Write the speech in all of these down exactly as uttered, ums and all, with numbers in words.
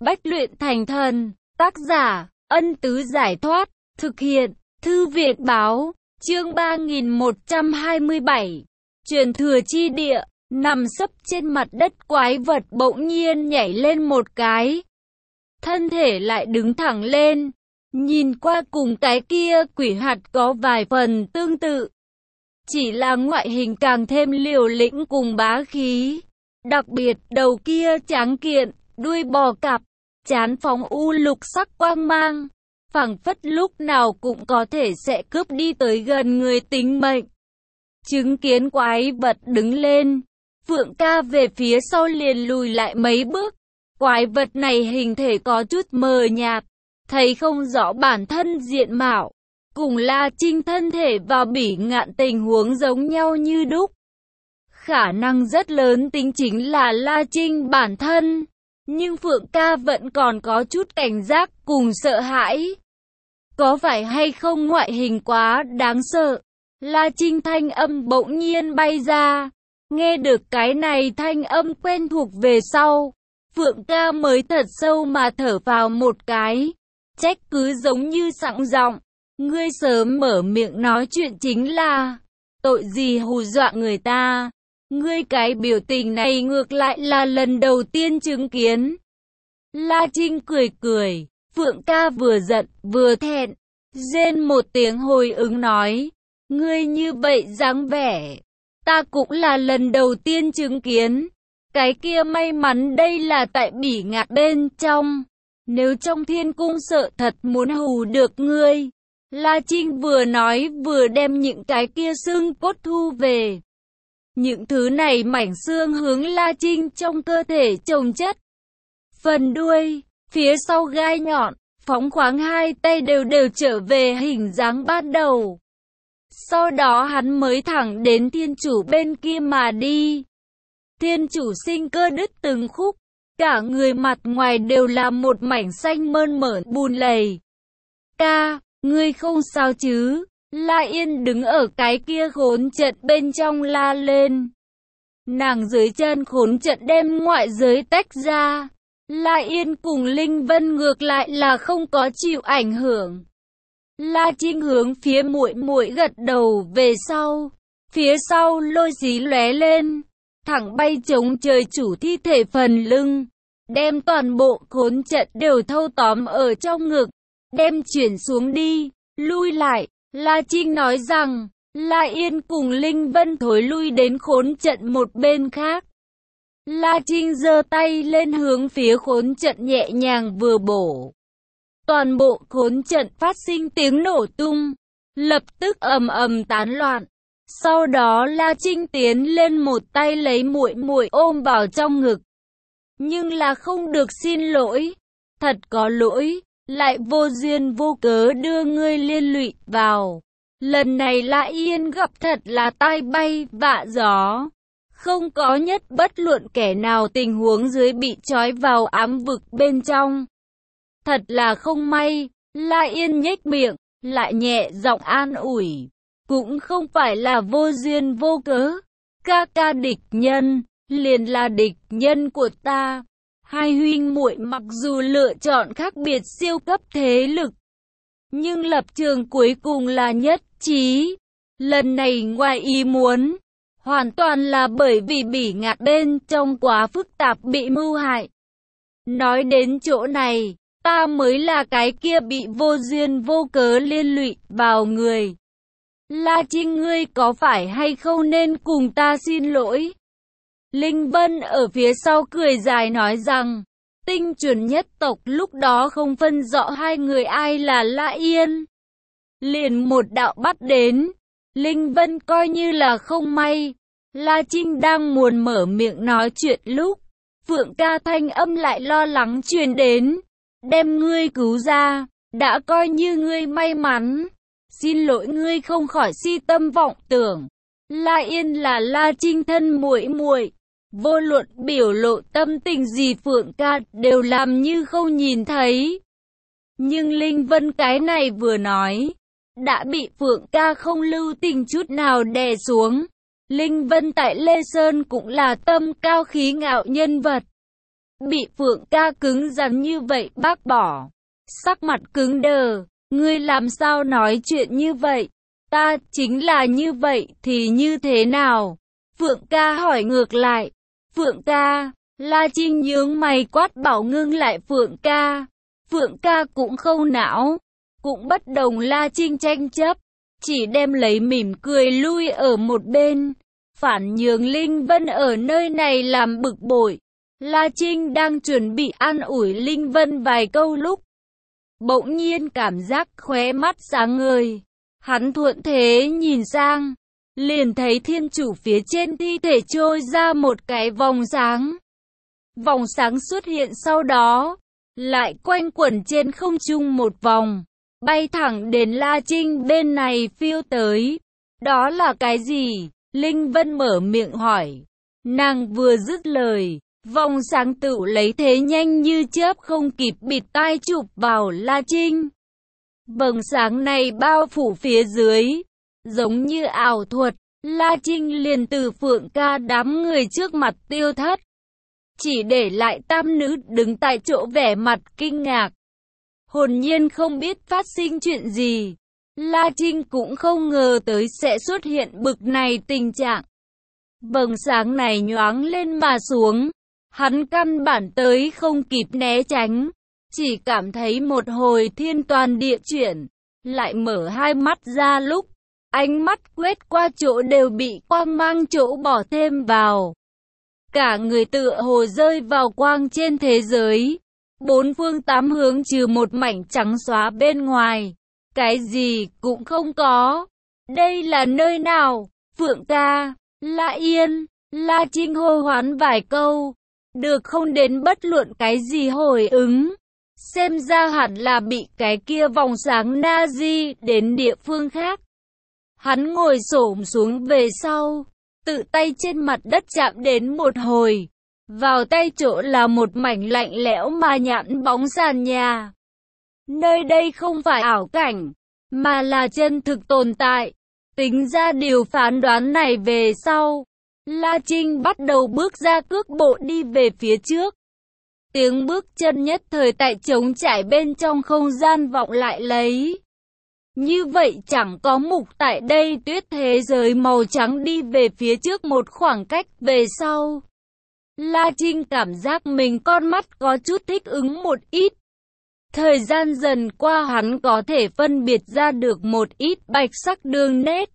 Bách luyện thành thần. Tác giả, Ân Tứ Giải Thoát. Thực hiện, Thư Việt Báo. Chương ba nghìn một trăm hai mươi bảy. Truyền thừa chi địa. Nằm sấp trên mặt đất, quái vật bỗng nhiên nhảy lên một cái. Thân thể lại đứng thẳng lên. Nhìn qua cùng cái kia quỷ hạt có vài phần tương tự. Chỉ là ngoại hình càng thêm liều lĩnh cùng bá khí. Đặc biệt đầu kia tráng kiện, đuôi bò cạp, trán phóng u lục sắc quang mang. Phảng phất lúc nào cũng có thể sẽ cướp đi tới gần người tính mệnh. Chứng kiến quái vật đứng lên, Phượng Ca về phía sau liền lùi lại mấy bước. Quái vật này hình thể có chút mờ nhạt, thấy không rõ bản thân diện mạo. Cùng La Trinh thân thể và Bỉ Ngạn tình huống giống nhau như đúc. Khả năng rất lớn tính chính là La Trinh bản thân. Nhưng Phượng Ca vẫn còn có chút cảnh giác cùng sợ hãi. Có phải hay không ngoại hình quá đáng sợ? La Trinh thanh âm bỗng nhiên bay ra. Nghe được cái này thanh âm quen thuộc về sau, Phượng Ca mới thật sâu mà thở vào một cái. Trách cứ giống như sẵn giọng. Ngươi sớm mở miệng nói chuyện chính là tội gì hù dọa người ta. Ngươi cái biểu tình này ngược lại là lần đầu tiên chứng kiến. La Trinh cười cười. Phượng Ca vừa giận vừa thẹn, rên một tiếng hồi ứng nói. Ngươi như vậy dáng vẻ, ta cũng là lần đầu tiên chứng kiến. Cái kia may mắn đây là tại Bỉ Ngạn bên trong. Nếu trong thiên cung sợ thật muốn hù được ngươi. La Trinh vừa nói vừa đem những cái kia xương cốt thu về. Những thứ này mảnh xương hướng La Trinh trong cơ thể chồng chất. Phần đuôi, phía sau gai nhọn, phóng khoáng hai tay đều đều trở về hình dáng ban đầu. Sau đó hắn mới thẳng đến thiên chủ bên kia mà đi. Thiên chủ sinh cơ đứt từng khúc, cả người mặt ngoài đều là một mảnh xanh mơn mởn bùn lầy. Ca, ngươi không sao chứ? La Yên đứng ở cái kia khốn trận bên trong la lên. Nàng dưới chân khốn trận đem ngoại giới tách ra. La Yên cùng Linh Vân ngược lại là không có chịu ảnh hưởng. La Trinh hướng phía muội muội gật đầu về sau. Phía sau lôi xí lóe lên, thẳng bay chống trời chủ thi thể phần lưng. Đem toàn bộ khốn trận đều thâu tóm ở trong ngực. Đem chuyển xuống đi, lui lại. La Trinh nói rằng, La Yên cùng Linh Vân thối lui đến khốn trận một bên khác. La Trinh giơ tay lên hướng phía khốn trận nhẹ nhàng vừa bổ. Toàn bộ khốn trận phát sinh tiếng nổ tung, lập tức ầm ầm tán loạn. Sau đó La Trinh tiến lên một tay lấy muội muội ôm vào trong ngực. Nhưng là không được xin lỗi, thật có lỗi. Lại vô duyên vô cớ đưa ngươi liên lụy vào. Lần này La Yên gặp thật là tai bay vạ gió. Không có nhất bất luận kẻ nào tình huống dưới bị trói vào ám vực bên trong. Thật là không may. La Yên nhếch miệng, lại nhẹ giọng an ủi. Cũng không phải là vô duyên vô cớ. Ca ca địch nhân, liền là địch nhân của ta. Hai huynh muội mặc dù lựa chọn khác biệt siêu cấp thế lực, nhưng lập trường cuối cùng là nhất trí. Lần này ngoài ý muốn, hoàn toàn là bởi vì Bỉ Ngạn bên trong quá phức tạp bị mưu hại. Nói đến chỗ này, ta mới là cái kia bị vô duyên vô cớ liên lụy vào người. La Trinh, ngươi có phải hay không nên cùng ta xin lỗi? Linh Vân ở phía sau cười dài nói rằng, tinh chuẩn nhất tộc lúc đó không phân rõ hai người ai là La Yên. Liền một đạo bắt đến, Linh Vân coi như là không may. La Trinh đang muốn mở miệng nói chuyện lúc, Phượng Ca thanh âm lại lo lắng truyền đến. Đem ngươi cứu ra, đã coi như ngươi may mắn. Xin lỗi, ngươi không khỏi si tâm vọng tưởng. La Yên là La Trinh thân muội muội. Vô luận biểu lộ tâm tình gì Phượng Ca đều làm như không nhìn thấy. Nhưng Linh Vân cái này vừa nói, đã bị Phượng Ca không lưu tình chút nào đè xuống. Linh Vân tại Lê Sơn cũng là tâm cao khí ngạo nhân vật. bị Phượng ca cứng rắn như vậy bác bỏ. Sắc mặt cứng đờ, ngươi làm sao nói chuyện như vậy? Ta chính là như vậy thì như thế nào? Phượng ca hỏi ngược lại. Phượng ca, La Trinh nhướng mày quát bảo ngưng lại Phượng ca. Phượng ca cũng không não, cũng bất đồng La Trinh tranh chấp, chỉ đem lấy mỉm cười lui ở một bên, phản nhường Linh Vân ở nơi này làm bực bội. La Trinh đang chuẩn bị an ủi Linh Vân vài câu lúc bỗng nhiên cảm giác khóe mắt sáng ngời. Hắn thuận thế nhìn sang, liền thấy thiên chủ phía trên thi thể trôi ra một cái vòng sáng. Vòng sáng xuất hiện sau đó, lại quanh quẩn trên không trung một vòng, bay thẳng đến La Trinh bên này phiêu tới. Đó là cái gì? Linh Vân mở miệng hỏi. Nàng vừa dứt lời, vòng sáng tự lấy thế nhanh như chớp không kịp bịt tai chụp vào La Trinh. Vầng sáng này bao phủ phía dưới, giống như ảo thuật, La Trinh liền từ Phượng ca đám người trước mặt tiêu thất. Chỉ để lại tam nữ đứng tại chỗ vẻ mặt kinh ngạc, hồn nhiên không biết phát sinh chuyện gì. La Trinh cũng không ngờ tới sẽ xuất hiện bực này tình trạng. Vầng sáng này nhoáng lên mà xuống, hắn căn bản tới không kịp né tránh, chỉ cảm thấy một hồi thiên toàn địa chuyển, lại mở hai mắt ra lúc ánh mắt quét qua chỗ đều bị quang mang chỗ bỏ thêm vào. Cả người tựa hồ rơi vào quang trên thế giới, bốn phương tám hướng trừ một mảnh trắng xóa bên ngoài, cái gì cũng không có. Đây là nơi nào? Phượng ca, La Yên, La Trinh hô hoán vài câu, được không đến bất luận cái gì hồi ứng. Xem ra hẳn là bị cái kia vòng sáng na di đến địa phương khác. Hắn ngồi xổm xuống về sau, tự tay trên mặt đất chạm đến một hồi, vào tay chỗ là một mảnh lạnh lẽo mà nhẵn bóng sàn nhà. Nơi đây không phải ảo cảnh, mà là chân thực tồn tại. Tính ra điều phán đoán này về sau, La Trinh bắt đầu bước ra cước bộ đi về phía trước. Tiếng bước chân nhất thời tại trống trải bên trong không gian vọng lại lấy. Như vậy chẳng có mục tại đây tuyết thế giới màu trắng đi về phía trước một khoảng cách về sau. La Trinh cảm giác mình con mắt có chút thích ứng một ít. Thời gian dần qua hắn có thể phân biệt ra được một ít bạch sắc đường nét.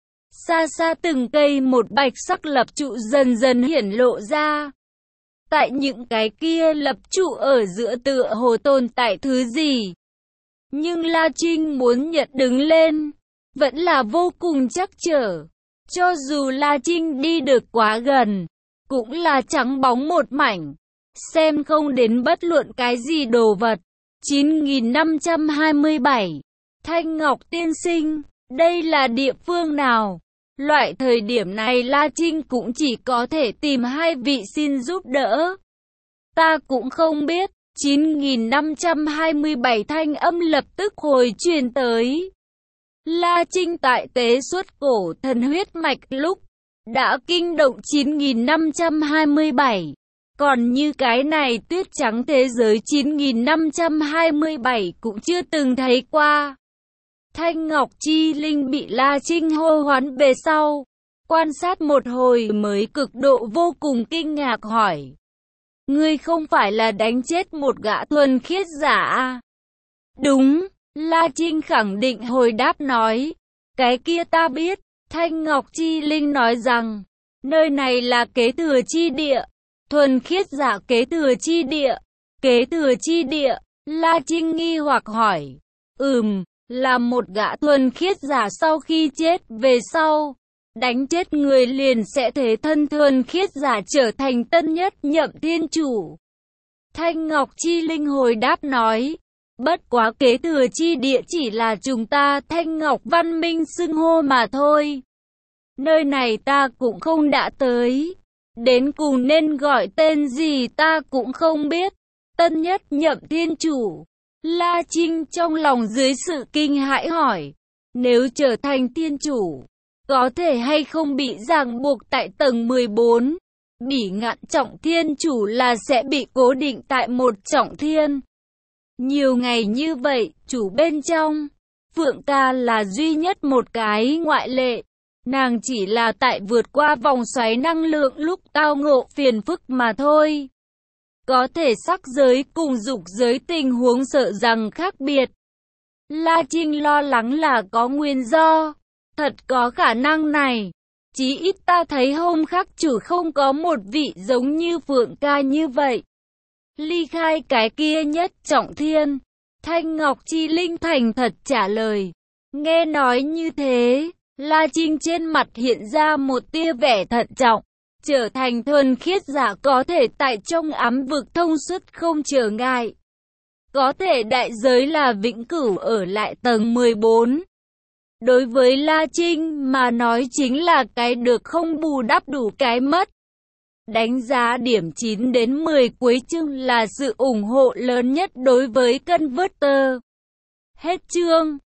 Xa xa từng cây một bạch sắc lập trụ dần dần hiển lộ ra. Tại những cái kia lập trụ ở giữa tựa hồ tồn tại thứ gì. Nhưng La Trinh muốn nhận đứng lên, vẫn là vô cùng chắc trở. Cho dù La Trinh đi được quá gần, cũng là trắng bóng một mảnh, xem không đến bất luận cái gì đồ vật. chín nghìn năm trăm hai mươi bảy. Thanh Ngọc tiên sinh, đây là địa phương nào? Loại thời điểm này La Trinh cũng chỉ có thể tìm hai vị xin giúp đỡ. Ta cũng không biết. chín nghìn năm trăm hai mươi bảy thanh âm lập tức hồi truyền tới. La Trinh tại tế xuất cổ thần huyết mạch lúc đã kinh động chín nghìn năm trăm hai mươi bảy. Còn như cái này tuyết trắng thế giới chín nghìn năm trăm hai mươi bảy cũng chưa từng thấy qua. Thanh Ngọc Chi Linh bị La Trinh hô hoán về sau, quan sát một hồi mới cực độ vô cùng kinh ngạc hỏi. Ngươi không phải là đánh chết một gã thuần khiết giả à? Đúng, La Trinh khẳng định hồi đáp nói. Cái kia ta biết. Thanh Ngọc Chi Linh nói rằng, nơi này là kế thừa chi địa. Thuần khiết giả kế thừa chi địa. Kế thừa chi địa. La Trinh nghi hoặc hỏi. Ừm, là một gã thuần khiết giả sau khi chết về sau, đánh chết người liền sẽ thế thân thuần khiết giả trở thành tân nhất nhậm thiên chủ. Thanh Ngọc Chi Linh hồi đáp nói, bất quá kế thừa chi địa chỉ là chúng ta Thanh Ngọc Văn Minh xưng hô mà thôi. Nơi này ta cũng không đã tới, đến cùng nên gọi tên gì ta cũng không biết. Tân nhất nhậm thiên chủ. La Trinh trong lòng dưới sự kinh hãi hỏi, nếu trở thành thiên chủ, có thể hay không bị ràng buộc tại tầng mười bốn, Bỉ ngạn trọng thiên chủ là sẽ bị cố định tại một trọng thiên. Nhiều ngày như vậy, chủ bên trong, Phượng ca là duy nhất một cái ngoại lệ. Nàng chỉ là tại vượt qua vòng xoáy năng lượng lúc tao ngộ phiền phức mà thôi. Có thể sắc giới cùng dục giới tình huống sợ rằng khác biệt. La Trinh lo lắng là có nguyên do. Thật có khả năng này. Chí ít ta thấy hôm khắc chủ không có một vị giống như Phượng ca như vậy. Ly khai cái kia nhất trọng thiên. Thanh Ngọc Chi Linh thành thật trả lời. Nghe nói như thế, La Trinh trên mặt hiện ra một tia vẻ thận trọng. Trở thành thuần khiết giả có thể tại trong ám vực thông suốt không trở ngại. Có thể đại giới là vĩnh cửu ở lại tầng mười bốn. Đối với La Trinh mà nói chính là cái được không bù đắp đủ cái mất. Đánh giá điểm chín đến mười cuối chương là sự ủng hộ lớn nhất đối với Converter. Hết chương.